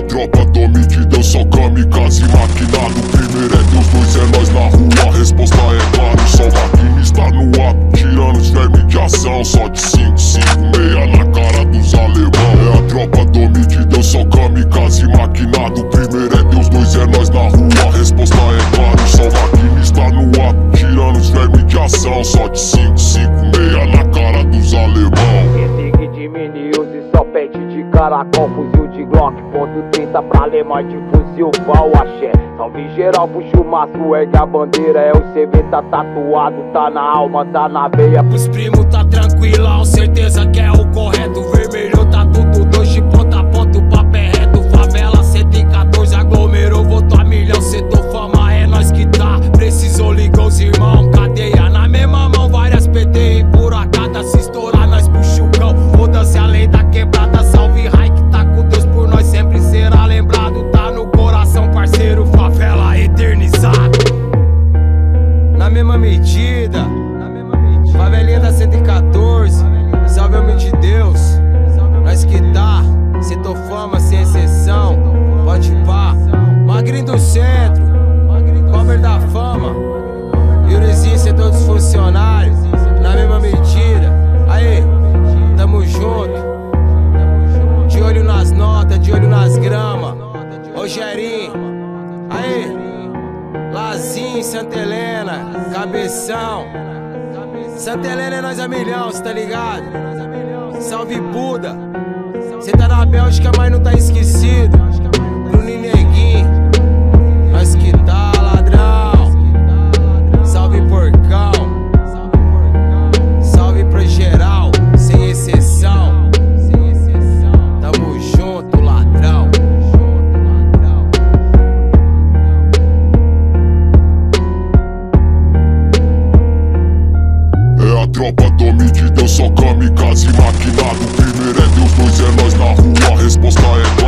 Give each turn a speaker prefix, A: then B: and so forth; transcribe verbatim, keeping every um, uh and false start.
A: tropa do medidão, só kamikaze maquinado. Primeiro é Deus, dois é nós na rua. A resposta é claro, só maquinista no ato, tirando os vermes de ação. Só de cinco, cinco, meia na cara dos alemão. É a tropa do medidão, só kamikaze maquinado. Primeiro é Deus, dois é nós na rua. A resposta é claro, só maquinista no ato, tirando os vermes de ação. Só de cinco, cinco, meia na cara dos alemão.
B: Esse que de mini-use só pede de caracol, fuzil de Glock, ponto trinta pra alemã de fuzil, pau, axé. Salve geral, puxa o maço, ergue a bandeira, é o C V, tá tatuado, tá na alma, tá na veia.
C: Os primos tá tranquilão, certeza que é o correto. Vermelho tá tudo dois de ponta a ponta, o papo é reto. Favela cento e quatorze, aglomerou, votou a milhão. Setor fama, é nós que tá, precisou ligar os irmão. Cadeia na mesma mão, várias P T e por a cada se estourar nós puxa o cão. Foda-se a lei da quebrada, salve Rai que tá com Deus por nós, sempre será lembrado. Tá no coração, parceiro, favela eternizado. Na mesma medida, favelinha da cento e quatorze, salve homem de Deus, nós que tá, setor fama sem exceção, pode pá. Magrinho do centro, cover da fama, Yurizinho, setor dos funcionários, na mesma medida. Aê, tamo junto, de olho nas notas, de olho nas gramas. Rogerinho, aê, Lazinho, Santa Helena, Cabeção. Santa Helena é nós a milhão, cê tá ligado? Salve Buda, cê tá na Bélgica, mas não tá esquecido. Bruninho Neguinho, nós que tá, ladrão. Salve Porcão, salve pra geral, sem exceção. Tamo junto, ladrão.
A: É a tropa do medidão, só kamikaze maquinado. Primeiro é Deus, dois é nós na rua. A resposta é